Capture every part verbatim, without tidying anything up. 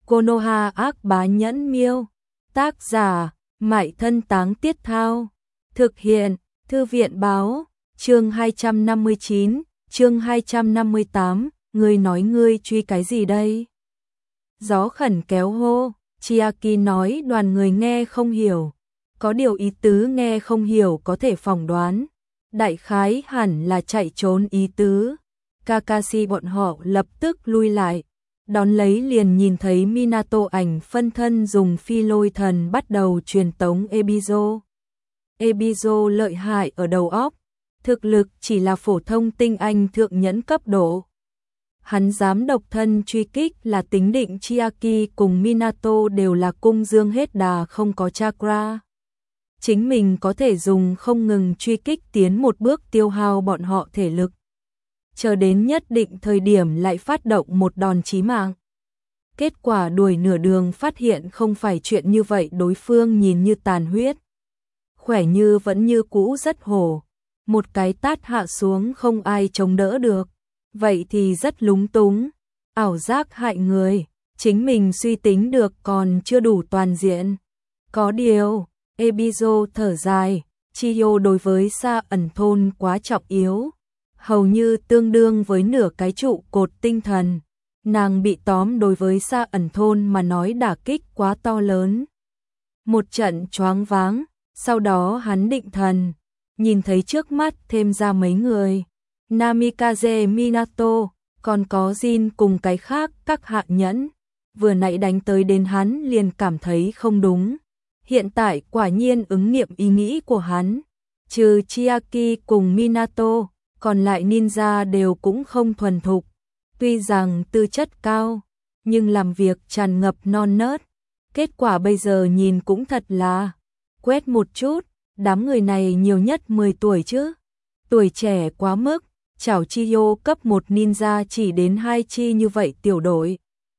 Konoha ác bá nhẫn miêu. Tác giả, Mại Thân Táng Tiết Thao. Thực hiện, Thư viện báo. Chương hai trăm năm mươi chín, chương hai trăm năm mươi tám, ngươi nói ngươi truy cái gì đây? Gió khẩn kéo hô, Chiaki nói đoàn người nghe không hiểu. Có điều ý tứ nghe không hiểu có thể phỏng đoán. Đại khái hẳn là chạy trốn ý tứ. Kakashi bọn họ lập tức lui lại. Đón lấy liền nhìn thấy Minato ảnh phân thân dùng phi lôi thần bắt đầu truyền tống Ebizo. Ebizo lợi hại ở đầu óc, thực lực chỉ là phổ thông tinh anh thượng nhẫn cấp độ. Hắn dám độc thân truy kích là tính định Chiaki cùng Minato đều là cung dương hết đà không có chakra. Chính mình có thể dùng không ngừng truy kích tiến một bước tiêu hao bọn họ thể lực. Chờ đến nhất định thời điểm lại phát động một đòn chí mạng. Kết quả đuổi nửa đường phát hiện không phải chuyện như vậy, đối phương nhìn như tàn huyết. Khỏe như vẫn như cũ rất hổ. Một cái tát hạ xuống không ai chống đỡ được. Vậy thì rất lúng túng. Ảo giác hại người. Chính mình suy tính được còn chưa đủ toàn diện. Có điều, Ebizo thở dài. Chiyo đối với Sa ẩn thôn quá trọng yếu. Hầu như tương đương với nửa cái trụ cột tinh thần. Nàng bị tóm đối với Sa ẩn thôn mà nói đả kích quá to lớn. Một trận choáng váng, sau đó hắn định thần, nhìn thấy trước mắt thêm ra mấy người. Namikaze Minato, còn có Jin cùng cái khác các hạ nhẫn. Vừa nãy đánh tới đến hắn liền cảm thấy không đúng. Hiện tại quả nhiên ứng nghiệm ý nghĩ của hắn. Trừ Chiaki cùng Minato, còn lại ninja đều cũng không thuần thục. Tuy rằng tư chất cao, nhưng làm việc tràn ngập non nớt. Kết quả bây giờ nhìn cũng thật là quét một chút, đám người này nhiều nhất mười tuổi chứ. Tuổi trẻ quá mức, chảo Chiyo cấp một ninja chỉ đến hai chi như vậy tiểu đội.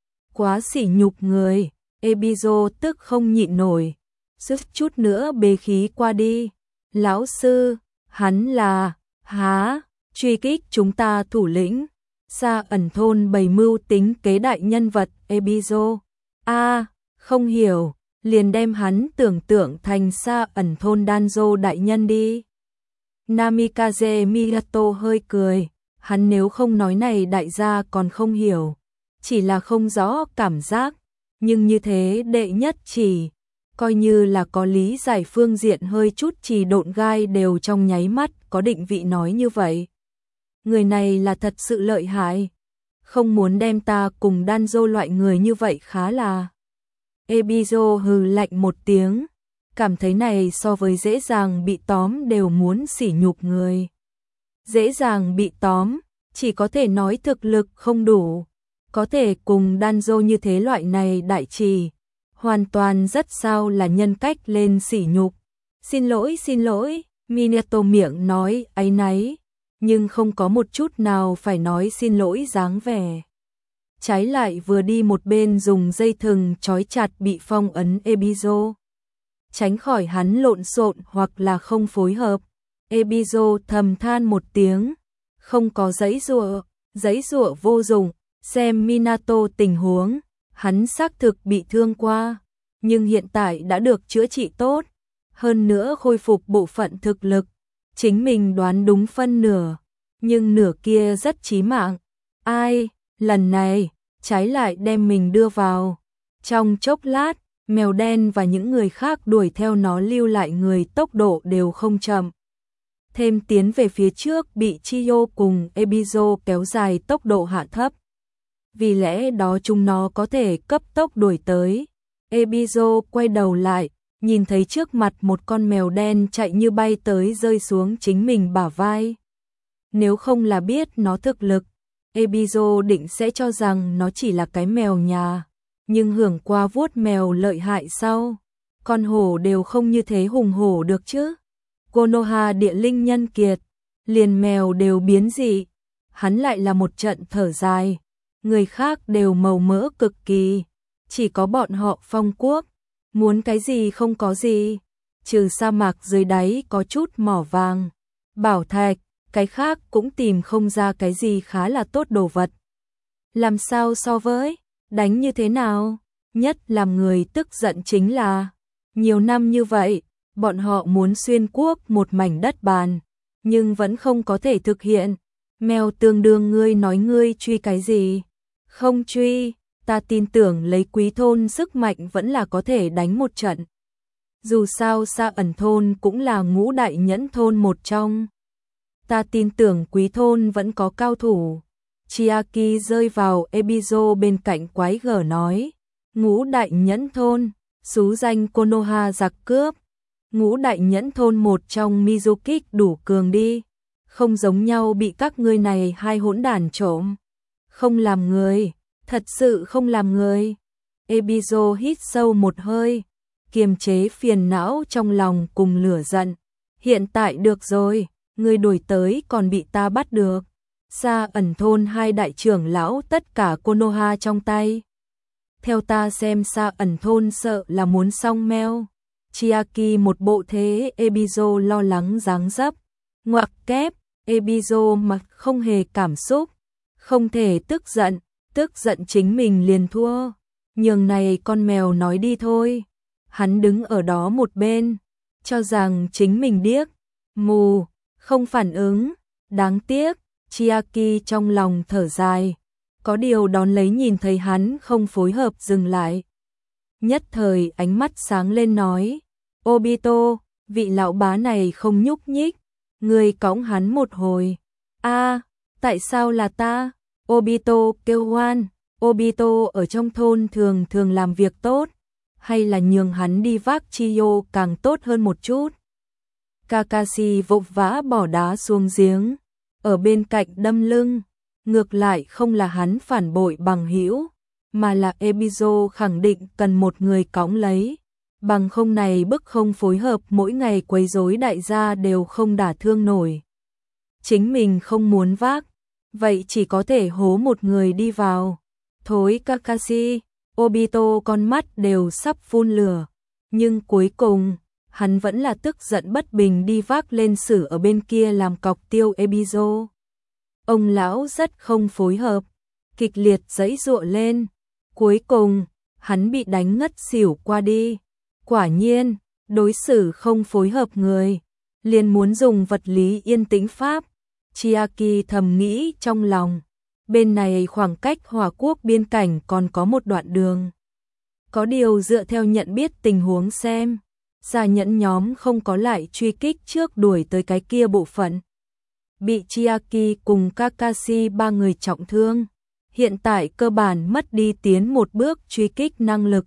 Quá sỉ nhục người, Ebizo tức không nhịn nổi. Sức chút nữa bế khí qua đi. Lão sư, hắn là, há, truy kích chúng ta thủ lĩnh. Sa ẩn thôn bày mưu tính kế đại nhân vật Ebizo. A, không hiểu, liền đem hắn tưởng tượng thành Sa ẩn thôn Danzo đại nhân đi. Namikaze Minato hơi cười, hắn nếu không nói này đại gia còn không hiểu, chỉ là không rõ cảm giác, nhưng như thế đệ nhất chỉ, coi như là có lý giải phương diện hơi chút chỉ độn gai đều trong nháy mắt có định vị nói như vậy. Người này là thật sự lợi hại, không muốn đem ta cùng Danzo loại người như vậy khá là. Ebizo hừ lạnh một tiếng, cảm thấy này so với dễ dàng bị tóm đều muốn sỉ nhục người. Dễ dàng bị tóm, chỉ có thể nói thực lực không đủ, có thể cùng Danzo như thế loại này đại trì, hoàn toàn rất sao là nhân cách lên sỉ nhục. Xin lỗi xin lỗi, Minato miệng nói áy náy, nhưng không có một chút nào phải nói xin lỗi dáng vẻ. Trái lại vừa đi một bên dùng dây thừng trói chặt bị phong ấn Ebizo. Tránh khỏi hắn lộn xộn hoặc là không phối hợp. Ebizo thầm than một tiếng, không có giãy giụa, giãy giụa vô dụng, xem Minato tình huống, hắn xác thực bị thương qua, nhưng hiện tại đã được chữa trị tốt, hơn nữa khôi phục bộ phận thực lực. Chính mình đoán đúng phân nửa, nhưng nửa kia rất chí mạng. Ai, lần này, trái lại đem mình đưa vào. Trong chốc lát, mèo đen và những người khác đuổi theo nó lưu lại người tốc độ đều không chậm. Thêm tiến về phía trước bị Chiyo cùng Ebizo kéo dài tốc độ hạ thấp. Vì lẽ đó chúng nó có thể cấp tốc đuổi tới. Ebizo quay đầu lại, nhìn thấy trước mặt một con mèo đen chạy như bay tới rơi xuống chính mình bả vai. Nếu không là biết nó thực lực, Ebizo định sẽ cho rằng nó chỉ là cái mèo nhà, nhưng hưởng qua vuốt mèo lợi hại sau, con hổ đều không như thế hùng hổ được chứ. Konoha địa linh nhân kiệt, liền mèo đều biến dị, hắn lại là một trận thở dài, người khác đều màu mỡ cực kỳ, chỉ có bọn họ phong quốc. Muốn cái gì không có gì, trừ sa mạc dưới đáy có chút mỏ vàng, bảo thạch, cái khác cũng tìm không ra cái gì khá là tốt đồ vật. Làm sao so với, đánh như thế nào, Nhất làm người tức giận chính là, nhiều năm như vậy, bọn họ muốn xuyên quốc một mảnh đất bàn, nhưng vẫn không có thể thực hiện. Mèo tương đương ngươi nói ngươi truy cái gì? Không truy, ta tin tưởng lấy Quý thôn sức mạnh vẫn là có thể đánh một trận. Dù sao Sa Ẩn thôn cũng là ngũ đại nhẫn thôn một trong. Ta tin tưởng Quý thôn vẫn có cao thủ. Chiaki rơi vào Ebizo bên cạnh quái gở nói. Ngũ đại nhẫn thôn, xú danh Konoha giặc cướp. Ngũ đại nhẫn thôn một trong Mizukik đủ cường đi. Không giống nhau bị các ngươi này hai hỗn đản trộm. Không làm người, thật sự không làm người. Ebizo hít sâu một hơi, kiềm chế phiền não trong lòng cùng lửa giận. Hiện tại được rồi, ngươi đuổi tới còn bị ta bắt được. Sa Ẩn thôn hai đại trưởng lão tất cả Konoha trong tay. Theo ta xem Sa Ẩn thôn sợ là muốn xong meo. Chiaki một bộ thế Ebizo lo lắng dáng dấp. Ngoặc kép, Ebizo mặt không hề cảm xúc. Không thể tức giận, tức giận chính mình liền thua. Nhường này con mèo nói đi thôi. Hắn đứng ở đó một bên, cho rằng chính mình điếc, mù, không phản ứng. Đáng tiếc, Chiaki trong lòng thở dài. Có điều đón lấy nhìn thấy hắn không phối hợp dừng lại. Nhất thời ánh mắt sáng lên nói. Obito, vị lão bá này không nhúc nhích. Người cõng hắn một hồi. A, tại sao là ta? Obito kêu oan. Obito ở trong thôn thường thường làm việc tốt. Hay là nhường hắn đi vác Chiyo càng tốt hơn một chút. Kakashi vội vã bỏ đá xuống giếng. Ở bên cạnh đâm lưng. Ngược lại không là hắn phản bội bằng hữu, mà là Ebizo khẳng định cần một người cõng lấy. Bằng không này bức không phối hợp mỗi ngày quấy rối đại gia đều không đả thương nổi. Chính mình không muốn vác, vậy chỉ có thể hố một người đi vào. Thối Kakashi, Obito con mắt đều sắp phun lửa. Nhưng cuối cùng, hắn vẫn là tức giận bất bình đi vác lên sử ở bên kia làm cọc tiêu Ebizo. Ông lão rất không phối hợp, kịch liệt giãy giụa lên. Cuối cùng, hắn bị đánh ngất xỉu qua đi. Quả nhiên, đối xử không phối hợp người, liền muốn dùng vật lý yên tĩnh pháp. Chiaki thầm nghĩ trong lòng, bên này khoảng cách Hỏa Quốc biên cảnh còn có một đoạn đường. Có điều dựa theo nhận biết tình huống xem, Gia Nhẫn nhóm không có lại truy kích trước đuổi tới cái kia bộ phận. Bị Chiaki cùng Kakashi ba người trọng thương, hiện tại cơ bản mất đi tiến một bước truy kích năng lực.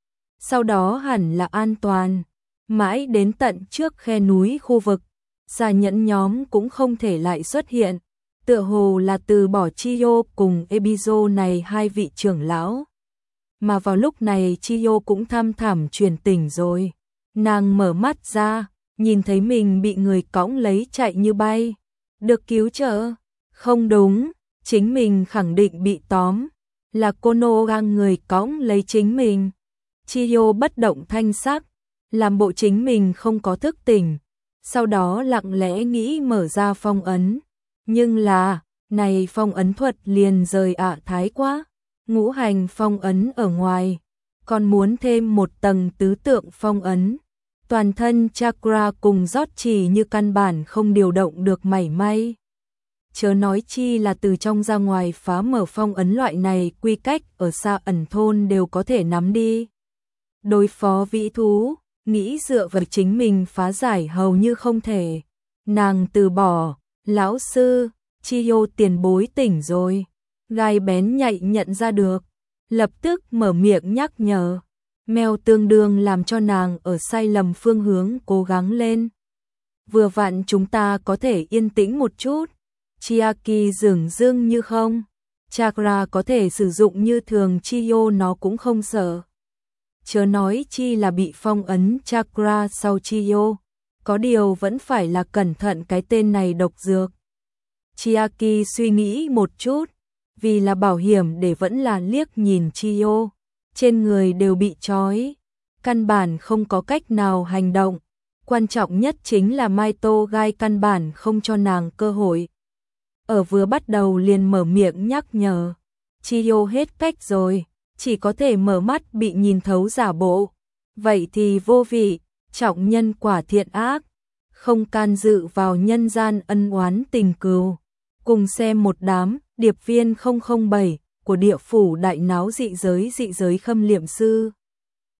Sau đó hẳn là an toàn, mãi đến tận trước khe núi khu vực, Gia Nhẫn nhóm cũng không thể lại xuất hiện, tựa hồ là từ bỏ Chiyo cùng Ebizo này hai vị trưởng lão. Mà vào lúc này Chiyo cũng thăm thẳm truyền tỉnh rồi, nàng mở mắt ra, nhìn thấy mình bị người cõng lấy chạy như bay. Được cứu trợ? Không đúng, chính mình khẳng định bị tóm, là Konoha người cõng lấy chính mình. Chiyo bất động thanh sắc, làm bộ chính mình không có thức tỉnh, sau đó lặng lẽ nghĩ mở ra phong ấn. Nhưng là, này phong ấn thuật liền rời ạ thái quá, ngũ hành phong ấn ở ngoài, còn muốn thêm một tầng tứ tượng phong ấn. Toàn thân chakra cùng rót chỉ như căn bản không điều động được mảy may. Chớ nói chi là từ trong ra ngoài phá mở phong ấn loại này quy cách ở Sa Ẩn thôn đều có thể nắm đi. Đối phó vĩ thú, nghĩ dựa vào chính mình phá giải hầu như không thể. Nàng từ bỏ, lão sư, Chiyo tiền bối tỉnh rồi. Gai bén nhạy nhận ra được, lập tức mở miệng nhắc nhở. Mèo tương đương làm cho nàng ở sai lầm phương hướng cố gắng lên. Vừa vặn chúng ta có thể yên tĩnh một chút. Chiaki dường dưng như không. Chakra có thể sử dụng như thường Chiyo nó cũng không sợ. Chớ nói chi là bị phong ấn chakra sau Chiyo. Có điều vẫn phải là cẩn thận cái tên này độc dược. Chiaki suy nghĩ một chút. Vì là bảo hiểm để vẫn là liếc nhìn Chiyo. Trên người đều bị trói, căn bản không có cách nào hành động. Quan trọng nhất chính là Maito Gai căn bản không cho nàng cơ hội. Ở vừa bắt đầu liền mở miệng nhắc nhở, Chiyo hết cách rồi, chỉ có thể mở mắt bị nhìn thấu giả bộ. Vậy thì vô vị, trọng nhân quả thiện ác, không can dự vào nhân gian ân oán tình cừu. Cùng xem một đám điệp viên không không bảy của địa phủ đại náo dị giới dị giới Khâm Liệm Sư.